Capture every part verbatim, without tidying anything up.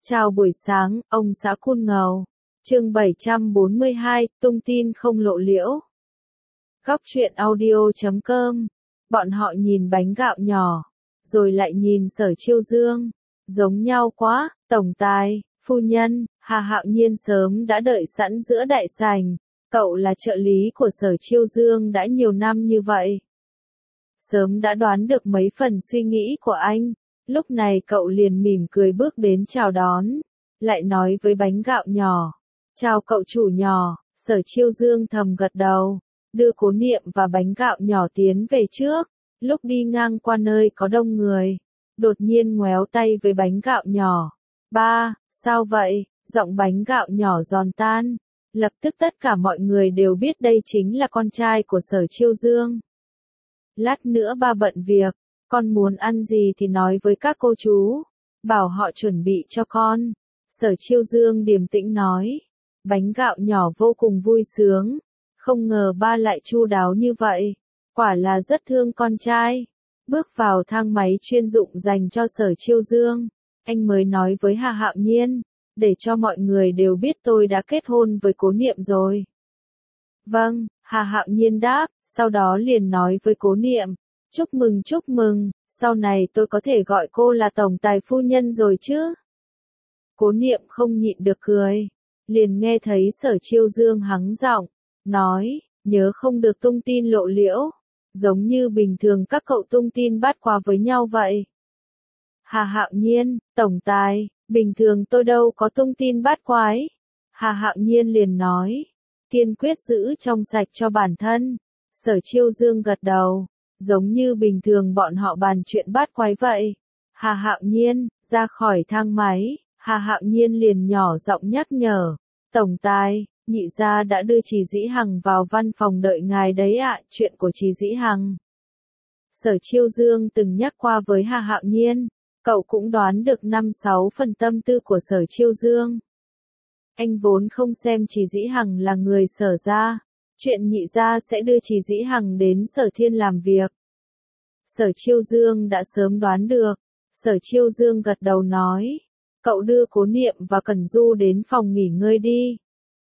Chào buổi sáng, ông xã Cun Ngầu. Chương bảy trăm bốn mươi hai, tung tin không lộ liễu. Góc truyện audio chấm com. Bọn họ nhìn bánh gạo nhỏ, rồi lại nhìn Sở Chiêu Dương. Giống nhau quá, tổng tài, phu nhân, Hà Hạo Nhiên sớm đã đợi sẵn giữa đại sảnh. Cậu là trợ lý của Sở Chiêu Dương đã nhiều năm như vậy. Sớm đã đoán được mấy phần suy nghĩ của anh. Lúc này cậu liền mỉm cười bước đến chào đón, lại nói với bánh gạo nhỏ. Chào cậu chủ nhỏ. Sở Chiêu Dương thầm gật đầu, đưa Cố Niệm và bánh gạo nhỏ tiến về trước. Lúc đi ngang qua nơi có đông người, đột nhiên ngoéo tay với bánh gạo nhỏ. Ba, sao vậy? Giọng bánh gạo nhỏ giòn tan. Lập tức tất cả mọi người đều biết đây chính là con trai của Sở Chiêu Dương. Lát nữa ba bận việc. Con muốn ăn gì thì nói với các cô chú, bảo họ chuẩn bị cho con. Sở Chiêu Dương điềm tĩnh nói. Bánh gạo nhỏ vô cùng vui sướng. Không ngờ ba lại chu đáo như vậy. Quả là rất thương con trai. Bước vào thang máy chuyên dụng dành cho Sở Chiêu Dương. Anh mới nói với Hà Hạo Nhiên. Để cho mọi người đều biết tôi đã kết hôn với Cố Niệm rồi. Vâng, Hà Hạo Nhiên đáp. Sau đó liền nói với Cố Niệm. Chúc mừng chúc mừng, sau này tôi có thể gọi cô là tổng tài phu nhân rồi chứ? Cố Niệm không nhịn được cười, liền nghe thấy Sở Chiêu Dương hắng giọng, nói, nhớ không được tung tin lộ liễu, giống như bình thường các cậu tung tin bát quái với nhau vậy. Hà Hạo Nhiên, tổng tài, bình thường tôi đâu có tung tin bát quái. Hà Hạo Nhiên liền nói, kiên quyết giữ trong sạch cho bản thân. Sở Chiêu Dương gật đầu. Giống như bình thường bọn họ bàn chuyện bát quái vậy. Hà Hạo Nhiên, ra khỏi thang máy, Hà Hạo Nhiên liền nhỏ giọng nhắc nhở. Tổng tài, nhị gia đã đưa Trì Dĩ Hằng vào văn phòng đợi ngài đấy ạ, chuyện của Trì Dĩ Hằng. Sở Chiêu Dương từng nhắc qua với Hà Hạo Nhiên, cậu cũng đoán được năm sáu phần tâm tư của Sở Chiêu Dương. Anh vốn không xem Trì Dĩ Hằng là người Sở gia. Chuyện nhị gia sẽ đưa Trì Dĩ Hằng đến Sở Thiên làm việc. Sở Chiêu Dương đã sớm đoán được. Sở Chiêu Dương gật đầu nói. Cậu đưa Cố Niệm và Cẩn Du đến phòng nghỉ ngơi đi.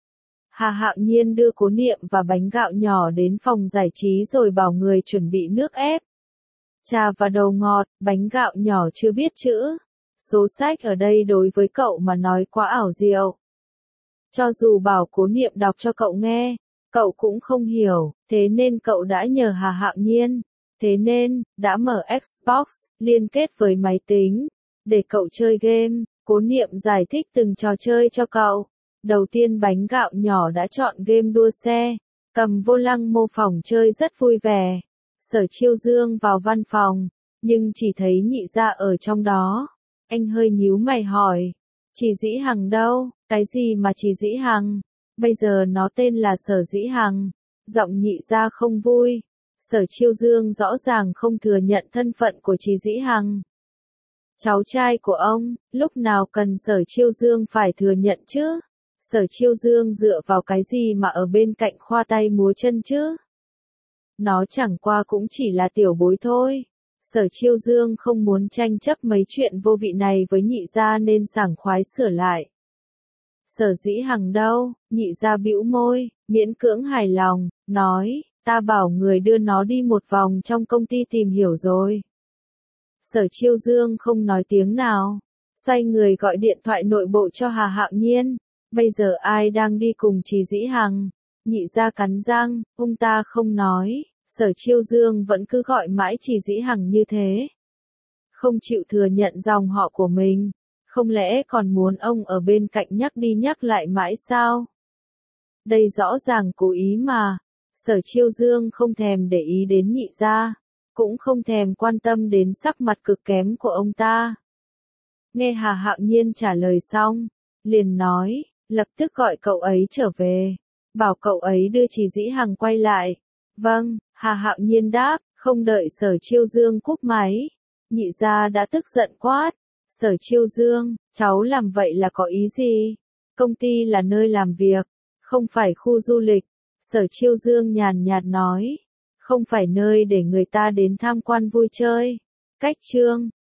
Hà Hạo Nhiên đưa Cố Niệm và bánh gạo nhỏ đến phòng giải trí rồi bảo người chuẩn bị nước ép, trà và đồ ngọt. Bánh gạo nhỏ chưa biết chữ. Số sách ở đây đối với cậu mà nói quá ảo diệu. Cho dù bảo Cố Niệm đọc cho cậu nghe, cậu cũng không hiểu, thế nên cậu đã nhờ Hà Hạo Nhiên, thế nên, đã mở Xbox, liên kết với máy tính, để cậu chơi game. Cố Niệm giải thích từng trò chơi cho cậu. Đầu tiên bánh gạo nhỏ đã chọn game đua xe, cầm vô lăng mô phỏng chơi rất vui vẻ. Sở Chiêu Dương vào văn phòng, nhưng chỉ thấy nhị gia ở trong đó. Anh hơi nhíu mày hỏi, Trì Dĩ Hằng đâu? Cái gì mà Trì Dĩ Hằng? Bây giờ nó tên là Sở Dĩ Hằng. Giọng nhị gia không vui. Sở Chiêu Dương rõ ràng không thừa nhận thân phận của Trì Dĩ Hằng. Cháu trai của ông, lúc nào cần Sở Chiêu Dương phải thừa nhận chứ? Sở Chiêu Dương dựa vào cái gì mà ở bên cạnh khoa tay múa chân chứ? Nó chẳng qua cũng chỉ là tiểu bối thôi. Sở Chiêu Dương không muốn tranh chấp mấy chuyện vô vị này với nhị gia nên sảng khoái sửa lại. Sở Dĩ Hằng đâu? Nhị gia bĩu môi, miễn cưỡng hài lòng, nói, ta bảo người đưa nó đi một vòng trong công ty tìm hiểu rồi. Sở Chiêu Dương không nói tiếng nào, xoay người gọi điện thoại nội bộ cho Hà Hạo Nhiên. Bây giờ ai đang đi cùng Trì Dĩ Hằng? Nhị gia cắn răng, ông ta không nói. Sở Chiêu Dương vẫn cứ gọi mãi Trì Dĩ Hằng như thế, không chịu thừa nhận dòng họ của mình. Không lẽ còn muốn ông ở bên cạnh nhắc đi nhắc lại mãi sao? Đây rõ ràng cố ý mà. Sở Chiêu Dương không thèm để ý đến nhị gia, cũng không thèm quan tâm đến sắc mặt cực kém của ông ta. Nghe Hà Hạo Nhiên trả lời xong, liền nói, lập tức gọi cậu ấy trở về, bảo cậu ấy đưa Trì Dĩ Hằng quay lại. Vâng, Hà Hạo Nhiên đáp. Không đợi Sở Chiêu Dương cúp máy, nhị gia đã tức giận quát. Sở Chiêu Dương, cháu làm vậy là có ý gì? Công ty là nơi làm việc, không phải khu du lịch. Sở Chiêu Dương nhàn nhạt nói, không phải nơi để người ta đến tham quan vui chơi. Cách chương